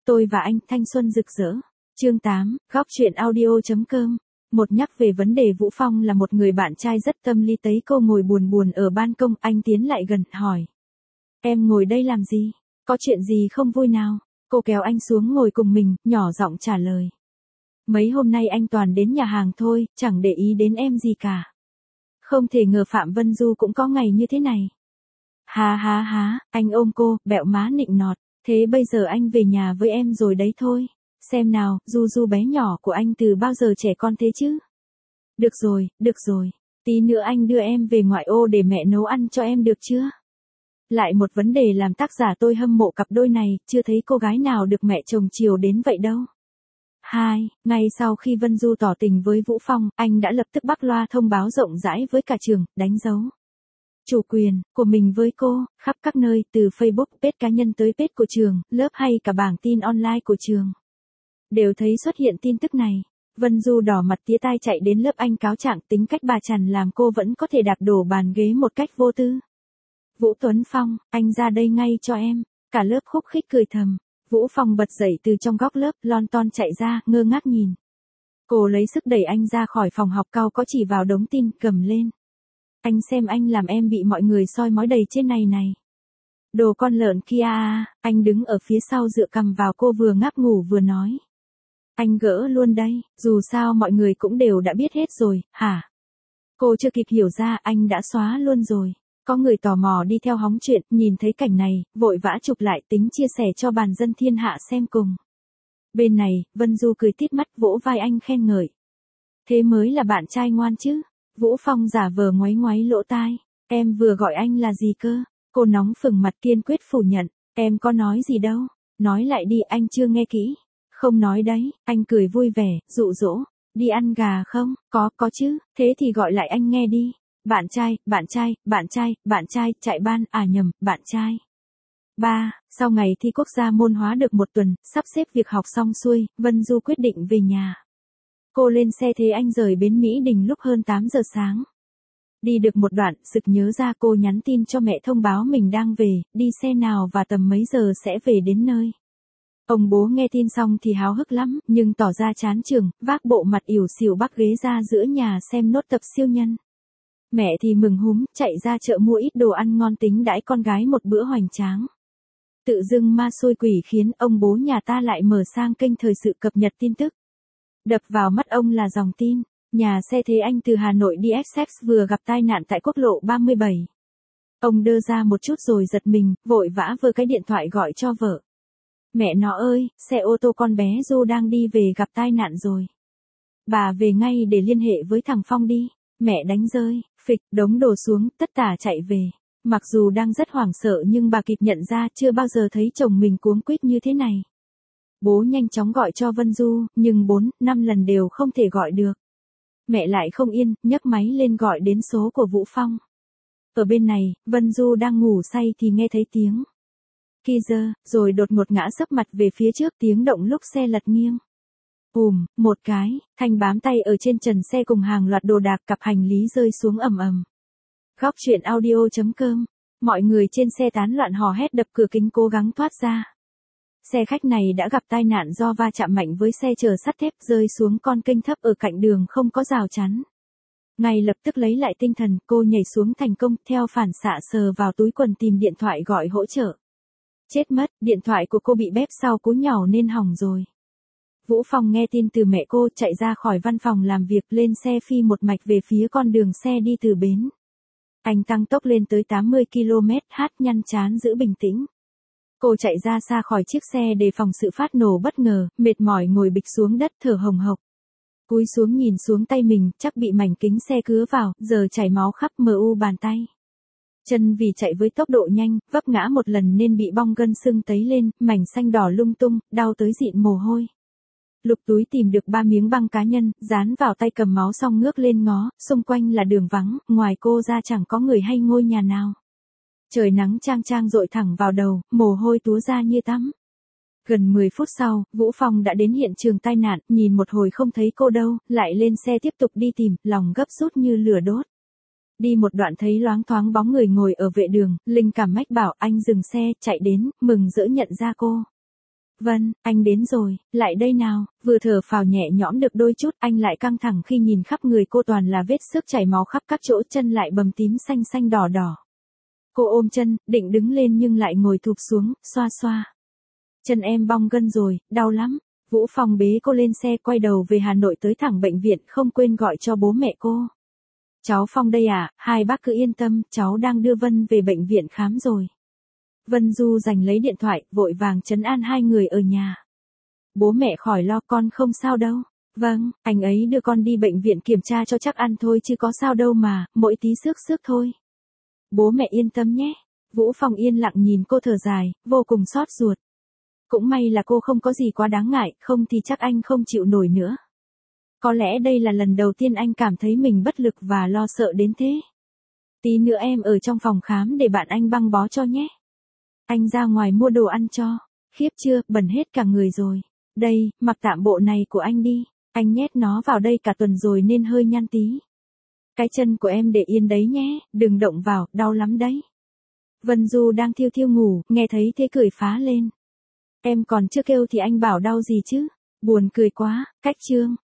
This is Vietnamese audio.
Tôi và anh thanh xuân rực rỡ. Chương 8, góc truyện audio.com. Một nhắc về vấn đề Vũ Phong là một người bạn trai rất tâm lý. Thấy cô ngồi buồn buồn ở ban công, anh tiến lại gần, hỏi. Em ngồi đây làm gì? Có chuyện gì không vui nào? Cô kéo anh xuống ngồi cùng mình, nhỏ giọng trả lời. Mấy hôm nay anh toàn đến nhà hàng thôi, chẳng để ý đến em gì cả. Không thể ngờ Phạm Vân Du cũng có ngày như thế này. Ha, anh ôm cô, bẹo má nịnh nọt. Thế bây giờ anh về nhà với em rồi đấy thôi. Xem nào, Du bé nhỏ của anh từ bao giờ trẻ con thế chứ? Được rồi. Tí nữa anh đưa em về ngoại ô để mẹ nấu ăn cho em được chưa? Lại một vấn đề làm tác giả tôi hâm mộ cặp đôi này, chưa thấy cô gái nào được mẹ chồng chiều đến vậy đâu. 2. Ngay sau khi Vân Du tỏ tình với Vũ Phong, anh đã lập tức bắc loa thông báo rộng rãi với cả trường, đánh dấu chủ quyền của mình với cô, khắp các nơi, từ Facebook, page cá nhân tới page của trường, lớp hay cả bảng tin online của trường. Đều thấy xuất hiện tin tức này. Vân Du đỏ mặt tía tai chạy đến lớp anh cáo trạng tính cách bà Trần làm cô vẫn có thể đạp đổ bàn ghế một cách vô tư. Vũ Tuấn Phong, anh ra đây ngay cho em. Cả lớp khúc khích cười thầm. Vũ Phong bật dậy từ trong góc lớp, lon ton chạy ra, ngơ ngác nhìn. Cô lấy sức đẩy anh ra khỏi phòng học, cau có chỉ vào đống tin, cầm lên. Anh xem anh làm em bị mọi người soi mói đầy trên này. Đồ con lợn kia à, anh đứng ở phía sau dựa cằm vào cô vừa ngáp ngủ vừa nói. Anh gỡ luôn đây, dù sao mọi người cũng đều đã biết hết rồi, hả? Cô chưa kịp hiểu ra, anh đã xóa luôn rồi. Có người tò mò đi theo hóng chuyện, nhìn thấy cảnh này, vội vã chụp lại tính chia sẻ cho bàn dân thiên hạ xem cùng. Bên này, Vân Du cười tít mắt vỗ vai anh khen ngợi. Thế mới là bạn trai ngoan chứ. Vũ Phong giả vờ ngoáy lỗ tai. Em vừa gọi anh là gì cơ? Cô nóng phừng mặt kiên quyết phủ nhận. Em có nói gì đâu. Nói lại đi, anh chưa nghe kỹ. Không nói đấy, anh cười vui vẻ, dụ dỗ. Đi ăn gà không? Có chứ, thế thì gọi lại anh nghe đi. Bạn trai, chạy ban, nhầm, bạn trai. 3. Sau ngày thi quốc gia môn hóa được một tuần, sắp xếp việc học xong xuôi, Vân Du quyết định về nhà. Cô lên xe thế anh rời bến Mỹ Đình lúc hơn 8 giờ sáng. Đi được một đoạn, sực nhớ ra cô nhắn tin cho mẹ thông báo mình đang về, đi xe nào và tầm mấy giờ sẽ về đến nơi. Ông bố nghe tin xong thì háo hức lắm, nhưng tỏ ra chán chường, vác bộ mặt ỉu xìu bắc ghế ra giữa nhà xem nốt tập siêu nhân. Mẹ thì mừng húm, chạy ra chợ mua ít đồ ăn ngon tính đãi con gái một bữa hoành tráng. Tự dưng ma xôi quỷ khiến ông bố nhà ta lại mở sang kênh thời sự cập nhật tin tức. Đập vào mắt ông là dòng tin, nhà xe Thế Anh từ Hà Nội đi Essex vừa gặp tai nạn tại quốc lộ 37. Ông đơ ra một chút rồi giật mình, vội vã vơ cái điện thoại gọi cho vợ. Mẹ nó ơi, xe ô tô con bé Du đang đi về gặp tai nạn rồi. Bà về ngay để liên hệ với thằng Phong đi. Mẹ đánh rơi, phịch, đống đồ xuống, tất tả chạy về. Mặc dù đang rất hoảng sợ nhưng bà kịp nhận ra chưa bao giờ thấy chồng mình cuống quýt như thế này. Bố nhanh chóng gọi cho Vân Du, nhưng 4-5 lần đều không thể gọi được. Mẹ lại không yên, nhấc máy lên gọi đến số của Vũ Phong. Ở bên này, Vân Du đang ngủ say thì nghe thấy tiếng ki giơ, rồi đột ngột ngã sấp mặt về phía trước, tiếng động lúc xe lật nghiêng. Một cái, Thanh bám tay ở trên trần xe cùng hàng loạt đồ đạc, cặp hành lý rơi xuống ầm ầm. Góc truyện audio.com. Mọi người trên xe tán loạn hò hét đập cửa kính cố gắng thoát ra. Xe khách này đã gặp tai nạn do va chạm mạnh với xe chở sắt thép, rơi xuống con kênh thấp ở cạnh đường không có rào chắn. Ngay lập tức lấy lại tinh thần, cô nhảy xuống thành công, theo phản xạ sờ vào túi quần tìm điện thoại gọi hỗ trợ. Chết mất, điện thoại của cô bị bếp sau cú nhàu nên hỏng rồi. Vũ Phong nghe tin từ mẹ cô, chạy ra khỏi văn phòng làm việc, lên xe phi một mạch về phía con đường xe đi từ bến. Anh tăng tốc lên tới 80 km/h, nhăn trán giữ bình tĩnh. Cô chạy ra xa khỏi chiếc xe đề phòng sự phát nổ bất ngờ, mệt mỏi ngồi bịch xuống đất thở hồng hộc. Cúi xuống nhìn xuống tay mình, chắc bị mảnh kính xe cứa vào, giờ chảy máu khắp mu bàn tay. Chân vì chạy với tốc độ nhanh, vấp ngã một lần nên bị bong gân sưng tấy lên, mảnh xanh đỏ lung tung, đau tới dịn mồ hôi. Lục túi tìm được 3 miếng băng cá nhân, dán vào tay cầm máu xong ngước lên ngó, xung quanh là đường vắng, ngoài cô ra chẳng có người hay ngôi nhà nào. Trời nắng chang chang dội thẳng vào đầu, mồ hôi túa ra như tắm. Gần 10 phút sau, Vũ Phong đã đến hiện trường tai nạn, nhìn một hồi không thấy cô đâu, lại lên xe tiếp tục đi tìm, lòng gấp rút như lửa đốt. Đi một đoạn thấy loáng thoáng bóng người ngồi ở vệ đường, linh cảm mách bảo anh dừng xe, chạy đến, mừng rỡ nhận ra cô. Vân, anh đến rồi, lại đây nào, vừa thở phào nhẹ nhõm được đôi chút, anh lại căng thẳng khi nhìn khắp người cô toàn là vết xước chảy máu khắp các chỗ, chân lại bầm tím xanh xanh đỏ đỏ. Cô ôm chân, định đứng lên nhưng lại ngồi thụp xuống, xoa xoa. Chân em bong gân rồi, đau lắm. Vũ Phong bế cô lên xe quay đầu về Hà Nội tới thẳng bệnh viện, không quên gọi cho bố mẹ cô. Cháu Phong đây à, hai bác cứ yên tâm, cháu đang đưa Vân về bệnh viện khám rồi. Vân Du giành lấy điện thoại, vội vàng trấn an hai người ở nhà. Bố mẹ khỏi lo, con không sao đâu. Vâng, anh ấy đưa con đi bệnh viện kiểm tra cho chắc ăn thôi chứ có sao đâu mà, mỗi tí xước xước thôi. Bố mẹ yên tâm nhé. Vũ Phong yên lặng nhìn cô thở dài, vô cùng xót ruột. Cũng may là cô không có gì quá đáng ngại, không thì chắc anh không chịu nổi nữa. Có lẽ đây là lần đầu tiên anh cảm thấy mình bất lực và lo sợ đến thế. Tí nữa em ở trong phòng khám để bạn anh băng bó cho nhé. Anh ra ngoài mua đồ ăn cho. Khiếp chưa, bẩn hết cả người rồi. Đây, mặc tạm bộ này của anh đi. Anh nhét nó vào đây cả tuần rồi nên hơi nhăn tí. Cái chân của em để yên đấy nhé, đừng động vào, đau lắm đấy. Vân Du đang thiêu thiêu ngủ, nghe thấy thế cười phá lên. Em còn chưa kêu thì anh bảo đau gì chứ, buồn cười quá, cách trương.